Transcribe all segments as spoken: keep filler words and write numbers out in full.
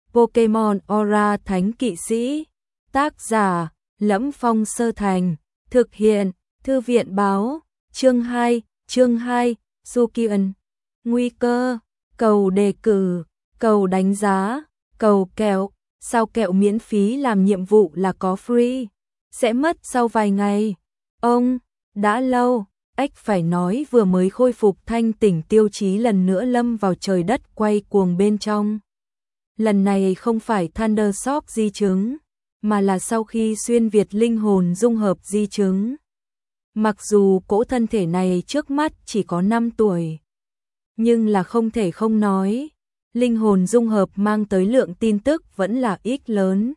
Pokemon Aura Thánh Kỵ Sĩ. Tác giả: Lẫm Phong Sơ Thành. Thực hiện: Thư viện báo. Chương hai, chương hai, Sukian. Nguy cơ, cầu đề cử, cầu đánh giá, cầu kẹo. Sao kẹo miễn phí làm nhiệm vụ là có free? Sẽ mất sau vài ngày. Ông, đã lâu, ếch phải nói vừa mới khôi phục thanh tỉnh Tiêu Chí lần nữa lâm vào trời đất quay cuồng bên trong. Lần này không phải Thunder Shock di chứng, mà là sau khi xuyên việt linh hồn dung hợp di chứng. Mặc dù cỗ thân thể này trước mắt chỉ có năm tuổi, nhưng là không thể không nói, linh hồn dung hợp mang tới lượng tin tức vẫn là ít lớn.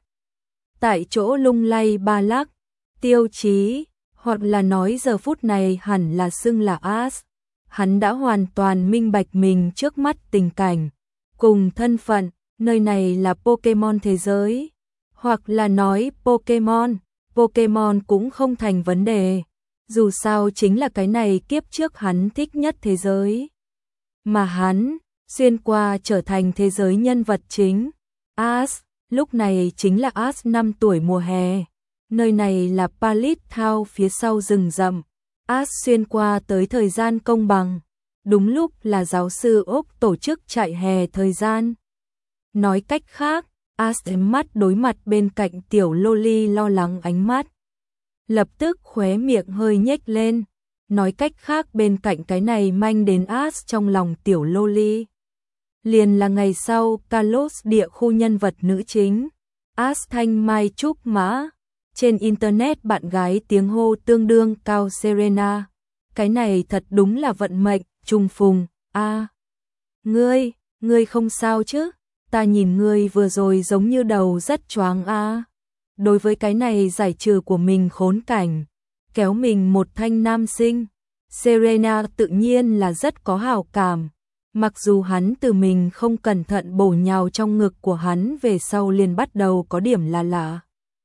Tại chỗ lung lay ba lắc, Tiêu Chí, hoặc là nói giờ phút này hẳn là xưng là Ash, hắn đã hoàn toàn minh bạch mình trước mắt tình cảnh, cùng thân phận, nơi này là Pokemon thế giới, hoặc là nói Pokemon, Pokemon cũng không thành vấn đề, dù sao chính là cái này kiếp trước hắn thích nhất thế giới. Mà hắn, xuyên qua trở thành thế giới nhân vật chính, Ash, lúc này chính là Ash năm tuổi mùa hè. Nơi này là Pallet Town phía sau rừng rậm. Ash xuyên qua tới thời gian công bằng, đúng lúc là giáo sư Úc tổ chức chạy hè thời gian. Nói cách khác, Ash ém mắt đối mặt bên cạnh tiểu Loli lo lắng ánh mắt. Lập tức khóe miệng hơi nhếch lên. Nói cách khác bên cạnh cái này manh đến Ash trong lòng tiểu Loli. Liền là ngày sau Kalos địa khu nhân vật nữ chính. Ash thanh mai trúc mã. Trên internet bạn gái tiếng hô tương đương cao Serena. Cái này thật đúng là vận mệnh, trùng phùng. A, à, ngươi, ngươi không sao chứ? Ta nhìn ngươi vừa rồi giống như đầu rất choáng a. À. Đối với cái này giải trừ của mình khốn cảnh, kéo mình một thanh nam sinh, Serena tự nhiên là rất có hảo cảm. Mặc dù hắn từ mình không cẩn thận bổ nhào trong ngực của hắn về sau liền bắt đầu có điểm là lạ.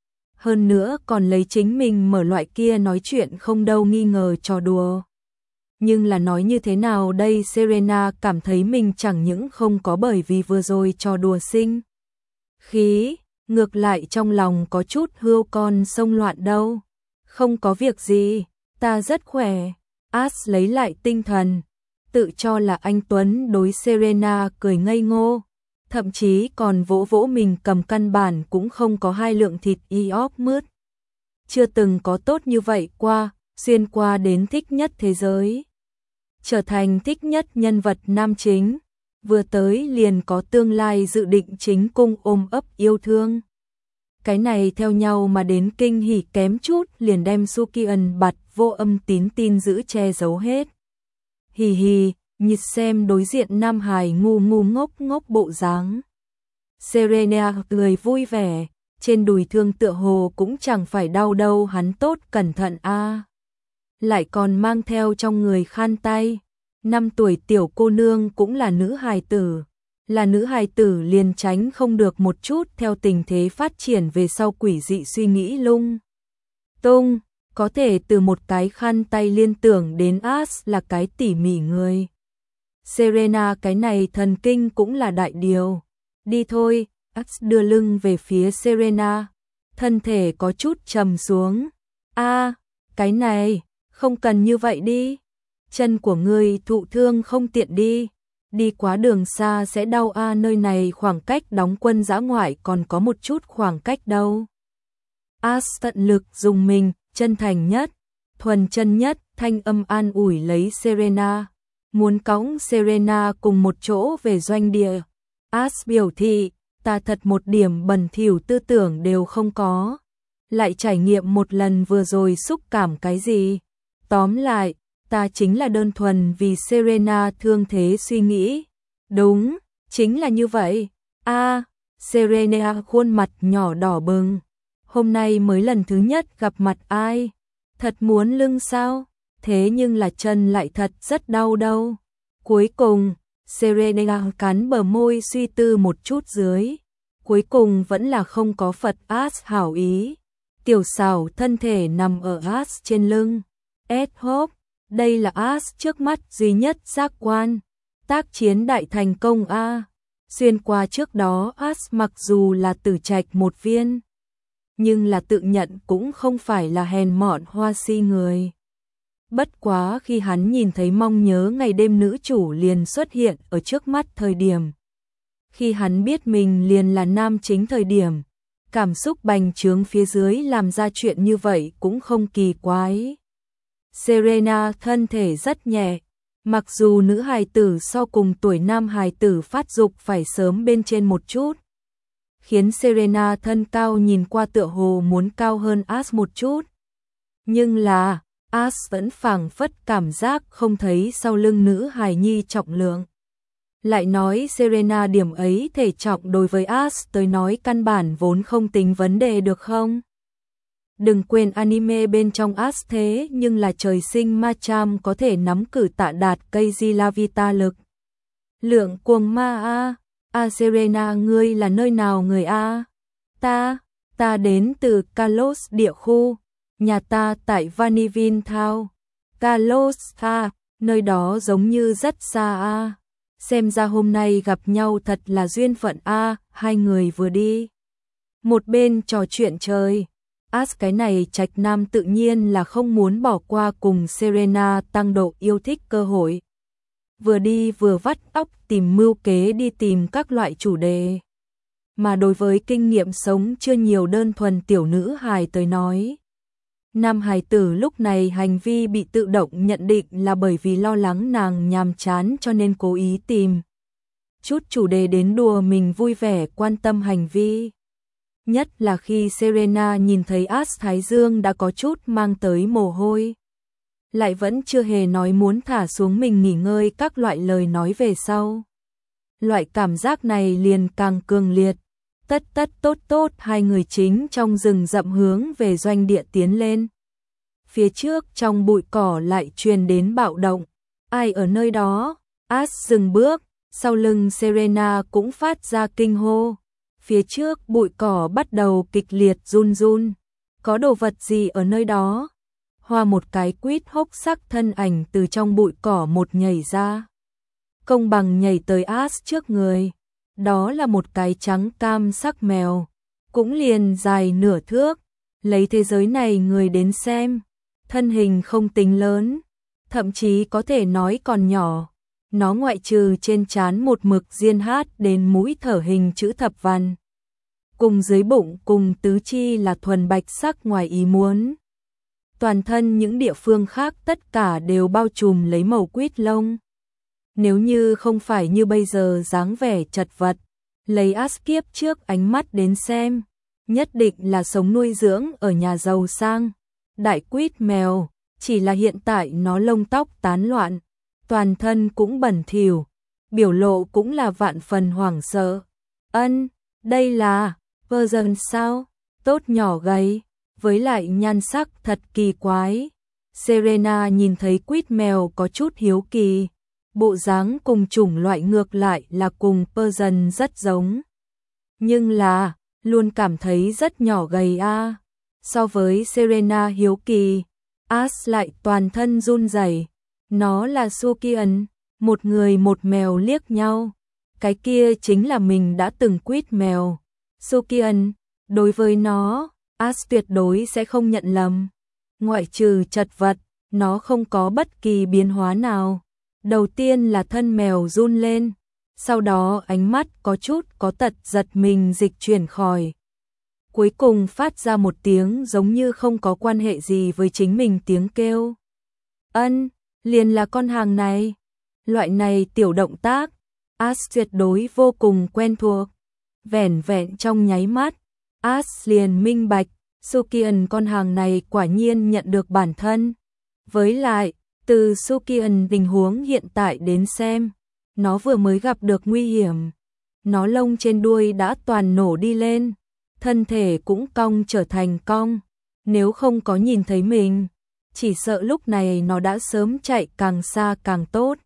Hơn nữa còn lấy chính mình mở loại kia nói chuyện không đâu nghi ngờ trò đùa. Nhưng là nói như thế nào đây, Serena cảm thấy mình chẳng những không có bởi vì vừa rồi trò đùa sinh khí, ngược lại trong lòng có chút hươu con sông loạn đâu. Không có việc gì, ta rất khỏe. Ash lấy lại tinh thần, tự cho là anh Tuấn đối Serena cười ngây ngô. Thậm chí còn vỗ vỗ mình cầm căn bản cũng không có hai lượng thịt ióc mướt. Chưa từng có tốt như vậy qua, xuyên qua đến thích nhất thế giới. Trở thành thích nhất nhân vật nam chính, vừa tới liền có tương lai dự định chính cung ôm ấp yêu thương. Cái này theo nhau mà đến kinh hỉ kém chút liền đem Sukian bặt vô âm tín tin giữ che giấu hết. Hì hì. Nhịt xem đối diện Nam Hải ngu ngu ngốc ngốc bộ dáng. Serena cười vui vẻ, trên đùi thương tựa hồ cũng chẳng phải đau đâu, hắn tốt cẩn thận a. À. Lại còn mang theo trong người khăn tay. Năm tuổi tiểu cô nương cũng là nữ hài tử. Là nữ hài tử liền tránh không được một chút theo tình thế phát triển về sau quỷ dị suy nghĩ lung tung, có thể từ một cái khăn tay liên tưởng đến Ash là cái tỉ mỉ người. Serena cái này thần kinh cũng là đại điều. Đi thôi, Ash đưa lưng về phía Serena, thân thể có chút trầm xuống. A, à, cái này, không cần như vậy đi. Chân của ngươi thụ thương không tiện đi. Đi quá đường xa sẽ đau a, à, nơi này khoảng cách đóng quân dã ngoại còn có một chút khoảng cách đâu. Ash tận lực dùng mình, chân thành nhất, thuần chân nhất, thanh âm an ủi lấy Serena. Muốn cõng Serena cùng một chỗ về doanh địa. Ash biểu thị, ta thật một điểm bẩn thỉu tư tưởng đều không có. Lại trải nghiệm một lần vừa rồi xúc cảm cái gì. Tóm lại, ta chính là đơn thuần vì Serena thương thế suy nghĩ. Đúng, chính là như vậy. A, à, Serena khuôn mặt nhỏ đỏ bừng. Hôm nay mới lần thứ nhất gặp mặt ai. Thật muốn lưng sao? Thế nhưng là chân lại thật rất đau đâu. Cuối cùng, Serena cắn bờ môi suy tư một chút dưới. Cuối cùng vẫn là không có Phật Ash hảo ý. Tiểu xảo thân thể nằm ở Ash trên lưng. Ed Hope, đây là Ash trước mắt duy nhất giác quan. Tác chiến đại thành công a. Xuyên qua trước đó As mặc dù là tử trạch một viên, nhưng là tự nhận cũng không phải là hèn mọn hoa si người. Bất quá khi hắn nhìn thấy mong nhớ ngày đêm nữ chủ liền xuất hiện ở trước mắt thời điểm. Khi hắn biết mình liền là nam chính thời điểm, cảm xúc bành trướng phía dưới làm ra chuyện như vậy cũng không kỳ quái. Serena thân thể rất nhẹ, mặc dù nữ hài tử so cùng tuổi nam hài tử phát dục phải sớm bên trên một chút, khiến Serena thân cao nhìn qua tựa hồ muốn cao hơn As một chút. Nhưng là, As vẫn phảng phất cảm giác không thấy sau lưng nữ hài nhi trọng lượng. Lại nói Serena điểm ấy thể trọng đối với As tới nói căn bản vốn không tính vấn đề được không? Đừng quên anime bên trong As thế nhưng là trời sinh Machamp có thể nắm cử tạ đạt cây di la vita lực. Lượng cuồng ma a, a Serena ngươi là nơi nào người a? Ta, ta đến từ Kalos địa khu, nhà ta tại Vanillin Town. Kalos a, nơi đó giống như rất xa a. Xem ra hôm nay gặp nhau thật là duyên phận a, hai người vừa đi một bên trò chuyện trời. As cái này trạch nam tự nhiên là không muốn bỏ qua cùng Serena tăng độ yêu thích cơ hội. Vừa đi vừa vắt óc tìm mưu kế đi tìm các loại chủ đề. Mà đối với kinh nghiệm sống chưa nhiều đơn thuần tiểu nữ hài tới nói, nam hài tử lúc này hành vi bị tự động nhận định là bởi vì lo lắng nàng nhàm chán cho nên cố ý tìm chút chủ đề đến đùa mình vui vẻ quan tâm hành vi. Nhất là khi Serena nhìn thấy As Thái Dương đã có chút mang tới mồ hôi, lại vẫn chưa hề nói muốn thả xuống mình nghỉ ngơi các loại lời nói về sau. Loại cảm giác này liền càng cường liệt. Tất tất tốt tốt hai người chính trong rừng rậm hướng về doanh địa tiến lên. Phía trước trong bụi cỏ lại truyền đến bạo động. Ai ở nơi đó? As dừng bước, sau lưng Serena cũng phát ra kinh hô. Phía trước bụi cỏ bắt đầu kịch liệt run run. Có đồ vật gì ở nơi đó? Hoa một cái quýt hốc sắc thân ảnh từ trong bụi cỏ một nhảy ra. Công bằng nhảy tới As trước người. Đó là một cái trắng cam sắc mèo, cũng liền dài nửa thước. Lấy thế giới này người đến xem, thân hình không tính lớn, thậm chí có thể nói còn nhỏ. Nó ngoại trừ trên trán một mực diên hát đến mũi thở hình chữ thập văn, cùng dưới bụng cùng tứ chi là thuần bạch sắc ngoài ý muốn. Toàn thân những địa phương khác tất cả đều bao trùm lấy màu quýt lông. Nếu như không phải như bây giờ dáng vẻ chật vật, lấy As kiếp trước ánh mắt đến xem, nhất định là sống nuôi dưỡng ở nhà giàu sang. Đại quýt mèo, chỉ là hiện tại nó lông tóc tán loạn, toàn thân cũng bẩn thỉu, biểu lộ cũng là vạn phần hoảng sợ. Ân, đây là version sao? Tốt nhỏ gầy, với lại nhan sắc thật kỳ quái. Serena nhìn thấy quýt mèo có chút hiếu kỳ. Bộ dáng cùng chủng loại ngược lại là cùng Persian rất giống. Nhưng là, luôn cảm thấy rất nhỏ gầy a. So với Serena hiếu kỳ, As lại toàn thân run rẩy. Nó là Sukian, một người một mèo liếc nhau. Cái kia chính là mình đã từng quýt mèo. Sukian, đối với nó, As tuyệt đối sẽ không nhận lầm. Ngoại trừ chật vật, nó không có bất kỳ biến hóa nào. Đầu tiên là thân mèo run lên, sau đó ánh mắt có chút có tật giật mình dịch chuyển khỏi. Cuối cùng phát ra một tiếng giống như không có quan hệ gì với chính mình tiếng kêu. Ân, liền là con hàng này. Loại này tiểu động tác, As tuyệt đối vô cùng quen thuộc. Vẻn vẹn trong nháy mắt, As liền minh bạch, Sukian con hàng này quả nhiên nhận được bản thân. Với lại, từ Sukian tình huống hiện tại đến xem, nó vừa mới gặp được nguy hiểm. Nó lông trên đuôi đã toàn nổ đi lên, thân thể cũng cong trở thành cong. Nếu không có nhìn thấy mình, chỉ sợ lúc này nó đã sớm chạy càng xa càng tốt.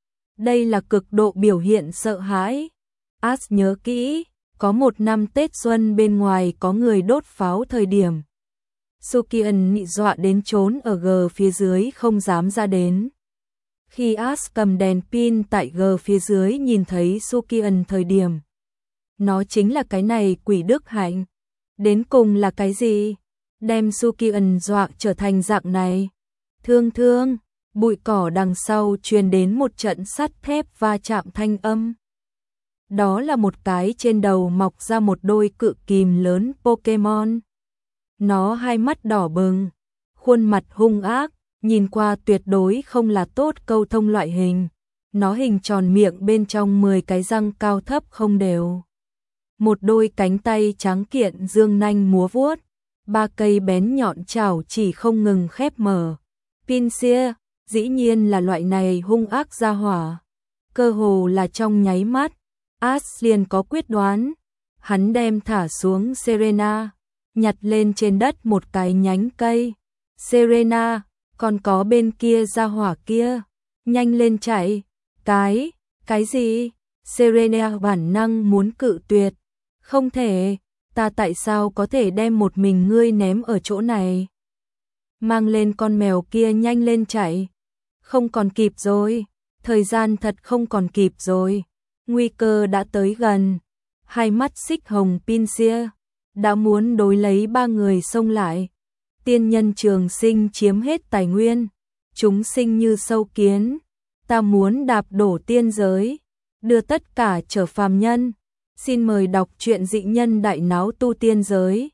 Đây là cực độ biểu hiện sợ hãi. As nhớ kỹ, có một năm Tết Xuân bên ngoài có người đốt pháo thời điểm. Sukian bị dọa đến trốn ở gờ phía dưới không dám ra đến. Khi Ash cầm đèn pin tại G phía dưới nhìn thấy Sukian thời điểm. Nó chính là cái này quỷ đức hạnh. Đến cùng là cái gì? Đem Sukian dọa trở thành dạng này. Thương thương, bụi cỏ đằng sau truyền đến một trận sắt thép va chạm thanh âm. Đó là một cái trên đầu mọc ra một đôi cự kìm lớn Pokemon. Nó hai mắt đỏ bừng, khuôn mặt hung ác, nhìn qua tuyệt đối không là tốt câu thông loại hình. Nó hình tròn miệng bên trong mười cái răng cao thấp không đều. Một đôi cánh tay trắng kiện dương nanh múa vuốt, ba cây bén nhọn chảo chỉ không ngừng khép mở. Pinsir, dĩ nhiên là loại này hung ác ra hỏa. Cơ hồ là trong nháy mắt, Ash liền có quyết đoán. Hắn đem thả xuống Serena, nhặt lên trên đất một cái nhánh cây. Serena, còn có bên kia ra hỏa kia, nhanh lên chạy. Cái, cái gì? Serena bản năng muốn cự tuyệt. Không thể, ta tại sao có thể đem một mình ngươi ném ở chỗ này? Mang lên con mèo kia nhanh lên chạy. Không còn kịp rồi, thời gian thật không còn kịp rồi. Nguy cơ đã tới gần. Hai mắt xích hồng Pinsir đã muốn đối lấy ba người xông lại. Tiên nhân trường sinh chiếm hết tài nguyên, chúng sinh như sâu kiến. Ta muốn đạp đổ tiên giới, đưa tất cả trở phàm nhân. Xin mời đọc truyện dị nhân đại náo tu tiên giới.